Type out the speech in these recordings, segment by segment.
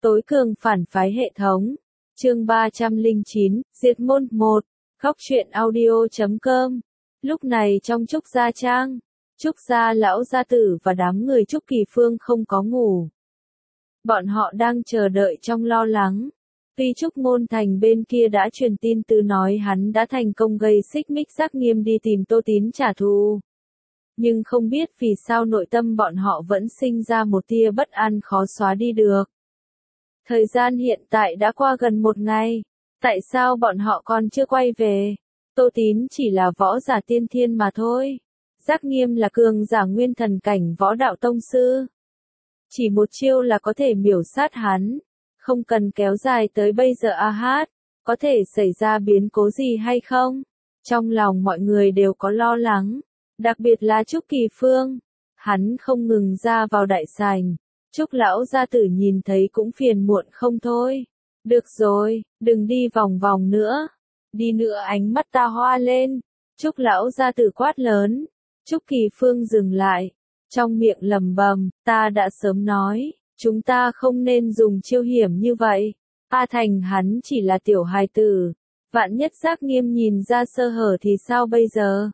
Tối cường phản phái hệ thống. Chương 309, Diệt môn 1. Góc truyện audio.com. Lúc này trong Trúc Gia Trang, Trúc Gia lão gia tử và đám người Trúc Kỳ Phương không có ngủ. Bọn họ đang chờ đợi trong lo lắng. Tuy Trúc Ngôn Thành bên kia đã truyền tin từ nói hắn đã thành công gây xích mích Giác Nghiêm đi tìm Tô Tín trả thù. Nhưng không biết vì sao nội tâm bọn họ vẫn sinh ra một tia bất an khó xóa đi được. Thời gian hiện tại đã qua gần một ngày. Tại sao bọn họ còn chưa quay về? Tô Tín chỉ là võ giả tiên thiên mà thôi. Giác Nghiêm là cường giả nguyên thần cảnh võ đạo tông sư. Chỉ một chiêu là có thể miểu sát hắn. Không cần kéo dài tới bây giờ có thể xảy ra biến cố gì hay không? Trong lòng mọi người đều có lo lắng. Đặc biệt là Trúc Kỳ Phương. Hắn không ngừng ra vào đại sảnh. Trúc lão gia tử nhìn thấy cũng phiền muộn không thôi. Được rồi, đừng đi vòng vòng nữa. Đi nữa ánh mắt ta hoa lên. Trúc lão gia tử quát lớn. Trúc Kỳ Phương dừng lại. Trong miệng lẩm bẩm, ta đã sớm nói, chúng ta không nên dùng chiêu hiểm như vậy. A Thành hắn chỉ là tiểu hài tử. Vạn nhất Giác Nghiêm nhìn ra sơ hở thì sao bây giờ?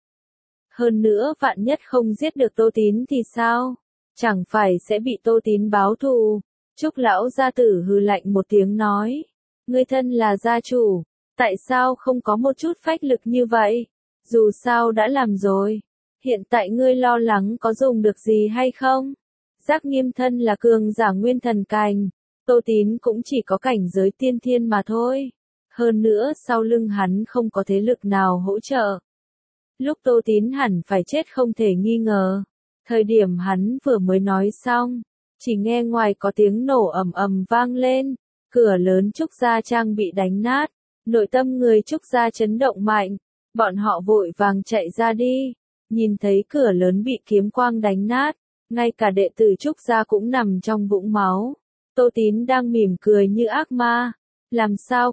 Hơn nữa vạn nhất không giết được Tô Tín thì sao? Chẳng phải sẽ bị Tô Tín báo thù. Trúc lão gia tử hừ lạnh một tiếng nói. Ngươi thân là gia chủ. Tại sao không có một chút phách lực như vậy? Dù sao đã làm rồi. Hiện tại ngươi lo lắng có dùng được gì hay không? Giác Nghiêm thân là cường giả nguyên thần cảnh. Tô Tín cũng chỉ có cảnh giới tiên thiên mà thôi. Hơn nữa sau lưng hắn không có thế lực nào hỗ trợ. Lúc Tô Tín hẳn phải chết không thể nghi ngờ. Thời điểm hắn vừa mới nói xong, chỉ nghe ngoài có tiếng nổ ầm ầm vang lên, cửa lớn Trúc Gia Trang bị đánh nát, nội tâm người Trúc Gia chấn động mạnh, bọn họ vội vàng chạy ra đi, nhìn thấy cửa lớn bị kiếm quang đánh nát, ngay cả đệ tử Trúc Gia cũng nằm trong vũng máu. Tô Tín đang mỉm cười như ác ma, làm sao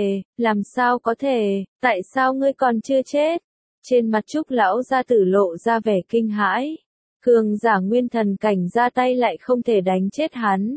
có thể, tại sao ngươi còn chưa chết? Trên mặt Trúc lão gia tử lộ ra vẻ kinh hãi. Cường giả nguyên thần cảnh ra tay lại không thể đánh chết hắn.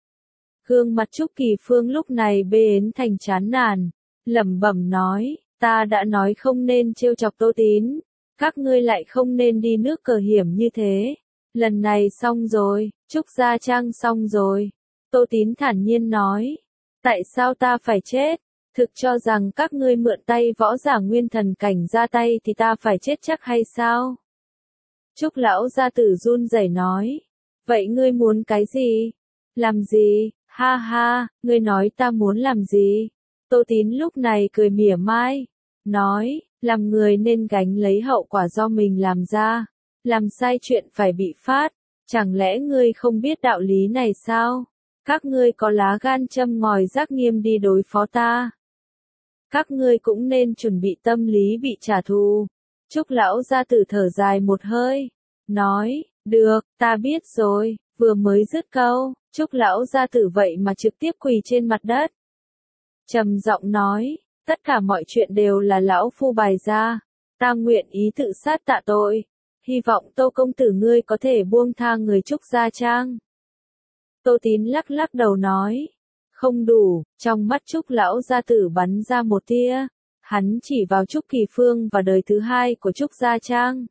Gương mặt Trúc Kỳ Phương lúc này bến thành chán nản, lẩm bẩm nói, ta đã nói không nên trêu chọc Tô Tín, các ngươi lại không nên đi nước cờ hiểm như thế. Lần này xong rồi, Trúc Gia Trang xong rồi. Tô Tín thản nhiên nói, tại sao ta phải chết? Thực cho rằng các ngươi mượn tay võ giả nguyên thần cảnh ra tay thì ta phải chết chắc hay sao? Trúc lão gia tử run rẩy nói. Vậy ngươi muốn cái gì? Làm gì? Ha ha, ngươi nói ta muốn làm gì? Tô Tín lúc này cười mỉa mai. Nói, làm người nên gánh lấy hậu quả do mình làm ra. Làm sai chuyện phải bị phát. Chẳng lẽ ngươi không biết đạo lý này sao? Các ngươi có lá gan châm ngòi Giác Nghiêm đi đối phó ta. Các ngươi cũng nên chuẩn bị tâm lý bị trả thù. Trúc lão gia tử thở dài một hơi. Nói, được, ta biết rồi, vừa mới dứt câu, Trúc lão gia tử vậy mà trực tiếp quỳ trên mặt đất. Trầm giọng nói, tất cả mọi chuyện đều là lão phu bày ra, ta nguyện ý tự sát tạ tội, hy vọng Tô công tử ngươi có thể buông tha người Trúc Gia Trang. Tô Tín lắc lắc đầu nói, không đủ, trong mắt Trúc lão gia tử bắn ra một tia, hắn chỉ vào Trúc Kỳ Phương và đời thứ hai của Trúc Gia Trang.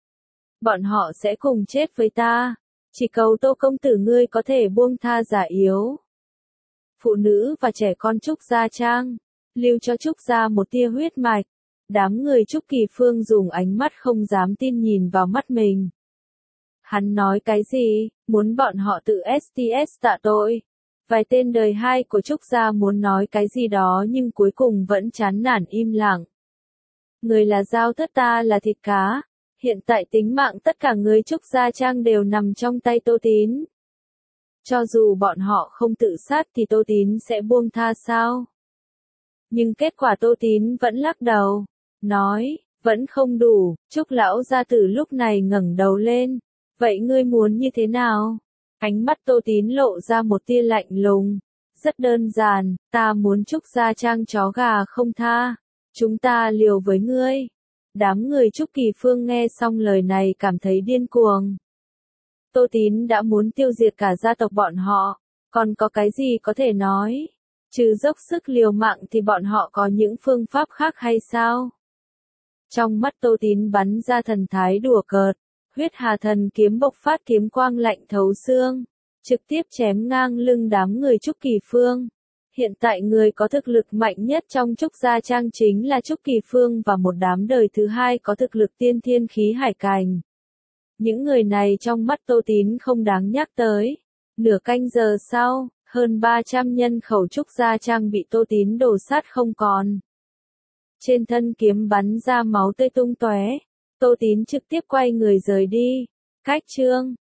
Bọn họ sẽ cùng chết với ta, chỉ cầu Tô công tử ngươi có thể buông tha giả yếu. Phụ nữ và trẻ con Trúc Gia Trang, lưu cho Trúc Gia một tia huyết mạch. Đám người Trúc Kỳ Phương dùng ánh mắt không dám tin nhìn vào mắt mình. Hắn nói cái gì, muốn bọn họ tự STS tạ tội. Vài tên đời hai của Trúc Gia muốn nói cái gì đó nhưng cuối cùng vẫn chán nản im lặng. Người là dao thớt ta là thịt cá. Hiện tại tính mạng tất cả người Trúc Gia Trang đều nằm trong tay Tô Tín. Cho dù bọn họ không tự sát thì Tô Tín sẽ buông tha sao? Nhưng kết quả Tô Tín vẫn lắc đầu, nói, vẫn không đủ. Trúc lão gia tử lúc này ngẩng đầu lên, vậy ngươi muốn như thế nào? Ánh mắt Tô Tín lộ ra một tia lạnh lùng, rất đơn giản, ta muốn Trúc Gia Trang chó gà không tha, chúng ta liều với ngươi. Đám người Trúc Kỳ Phương nghe xong lời này cảm thấy điên cuồng. Tô Tín đã muốn tiêu diệt cả gia tộc bọn họ, Còn có cái gì có thể nói? Trừ dốc sức liều mạng thì bọn họ có những phương pháp khác hay sao? Trong mắt Tô Tín bắn ra thần thái đùa cợt, huyết hà thần kiếm bộc phát kiếm quang lạnh thấu xương, trực tiếp chém ngang lưng đám người Trúc Kỳ Phương. Hiện tại người có thực lực mạnh nhất trong Trúc Gia Trang chính là Trúc Kỳ Phương và một đám đời thứ hai có thực lực tiên thiên khí hải cành. Những người này trong mắt Tô Tín không đáng nhắc tới. Nửa canh giờ sau, hơn 300 nhân khẩu Trúc Gia Trang bị Tô Tín đổ sát không còn. Trên thân kiếm bắn ra máu tươi tung tóe, Tô Tín trực tiếp quay người rời đi. Cách chương